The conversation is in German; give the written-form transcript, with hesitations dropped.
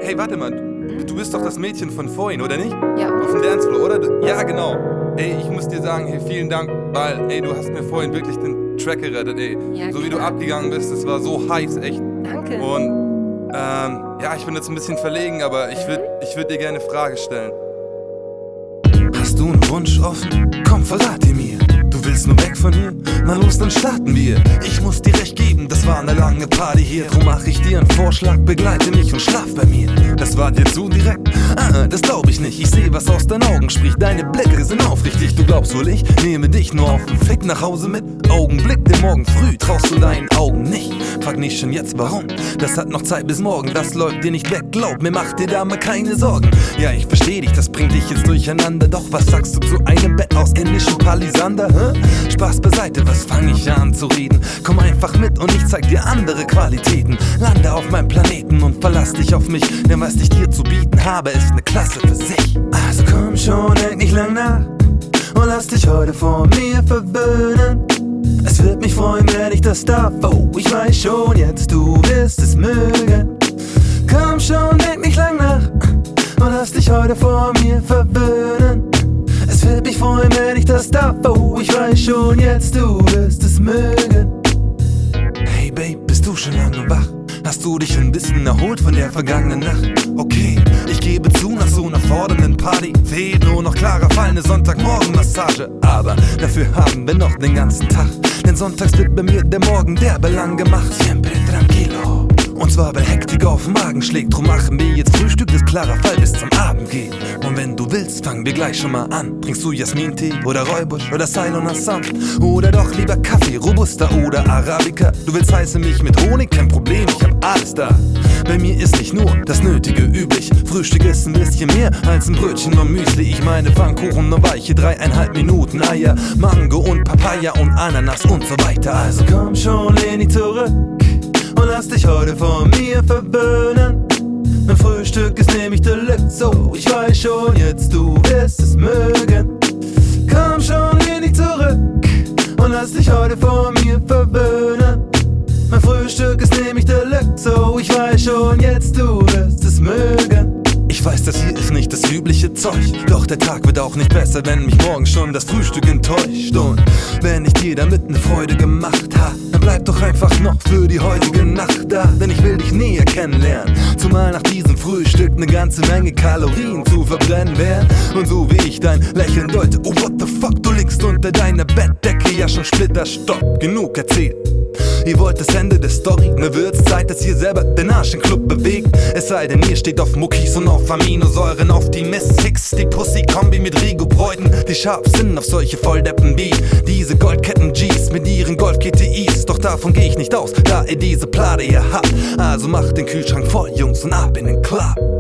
Hey, warte mal, du bist doch das Mädchen von vorhin, oder nicht? Ja. Auf dem Dancefloor, oder? Ja, genau. Ey, ich muss dir sagen, hey, vielen Dank, weil, ey, du hast mir vorhin wirklich den Track gerettet, ey. Ja, so wie du abgegangen bist, das war so heiß, echt. Danke. Und, ja, ich bin jetzt ein bisschen verlegen, aber ich würd dir gerne eine Frage stellen. Hast du einen Wunsch offen? Komm, verrat ihn mir. Du willst nur weg von hier? Na los, dann starten wir. Ich muss dir recht geben, das war eine lange Party hier. Drum mach ich dir einen Vorschlag, begleite mich und schlaf bei mir. Das war dir zu direkt? Das glaub ich nicht. Ich seh, was aus deinen Augen spricht. Deine Blicke sind aufrichtig. Du glaubst wohl, ich nehme dich nur auf den Fick nach Hause mit. Augenblick, denn morgen früh traust du deinen Augen nicht. Frag nicht schon jetzt, warum. Das hat noch Zeit bis morgen. Das läuft dir nicht weg. Glaub mir, mach dir da mal keine Sorgen. Ja, ich versteh dich, das bringt dich jetzt durcheinander. Doch was sagst du zu einem Bett aus indischem Palisander? Spaß beiseite, was fang ich an zu reden? Komm einfach mit und ich zeig dir andere Qualitäten. Lande auf meinem Planeten und verlass dich auf mich. Denn was ich dir zu bieten habe, ist ne Klasse für sich. Also komm schon, denk nicht lang nach und lass dich heute von mir verwöhnen. Es wird mich freuen, wenn ich das darf. Oh, ich weiß schon jetzt, du wirst es mögen. Komm schon, denk nicht lang nach und lass dich heute von mir verwöhnen. Es wird mich freuen, wenn ich das darf. Oh, ich weiß schon jetzt, du wirst es mögen. Hey Babe, bist du schon lange wach? Hast du dich ein bisschen erholt von der vergangenen Nacht? Okay, ich gebe zu, nach so einer fordernden Party fehlt nur noch klarer Fall, ne Sonntagmorgen-Massage. Aber dafür haben wir noch den ganzen Tag, denn sonntags wird bei mir der Morgen der Belang gemacht. Siempre tranquilo. Und zwar weil Hektik auf den Magen schlägt. Drum machen wir jetzt Frühstück, das klarer Fall bis zum Abend geht. Und wenn du willst, fangen wir gleich schon mal an. Trinkst du Jasmin-Tee oder Räubusch oder Ceylon Assam? Oder doch lieber Kaffee, Robusta oder Arabica? Du willst heiße Milch mit Honig? Kein Problem, ich hab alles da. Bei mir ist nicht nur das Nötige üblich. Frühstück ist ein bisschen mehr als ein Brötchen und Müsli. Ich meine Pfannkuchen und weiche 3,5 Minuten Eier, Mango und Papaya und Ananas und so weiter. Also komm schon, lehn dich zurück und lass dich heute von mir verwöhnen. Mein Frühstück ist nämlich Deluxe, so ich weiß schon jetzt, du wirst es mögen. Komm schon, lehn dich zurück und lass dich heute von mir verwöhnen. Mein Frühstück ist nämlich Deluxe, so ich weiß schon jetzt, du wirst es mögen. Ich weiß, das hier ist nicht das übliche Zeug, doch der Tag wird auch nicht besser, wenn mich morgen schon das Frühstück enttäuscht. Und wenn ich dir damit ne Freude gemacht hab, dann bleib doch einfach noch für die heutige Nacht da. Denn ich will dich näher kennenlernen, zumal nach diesem Frühstück ne ganze Menge Kalorien zu verbrennen wären. Und so wie ich dein Lächeln deute, oh what the fuck, du liegst unter deiner Bettdecke, ja schon Splitterstopp, genug erzählt. Ihr wollt das Ende der Story, ne wird's Zeit, dass ihr selber den Arsch im Club bewegt. Es sei denn, ihr steht auf Muckis und auf Aminosäuren, auf die Miss-Six, die Pussy-Kombi mit Rigo-Bräuten, die scharf sind auf solche Volldeppen wie diese Goldketten-Gs mit ihren Golf-GTIs. Doch davon geh ich nicht aus, da ihr diese Plade hier habt. Also macht den Kühlschrank voll, Jungs, und ab in den Club.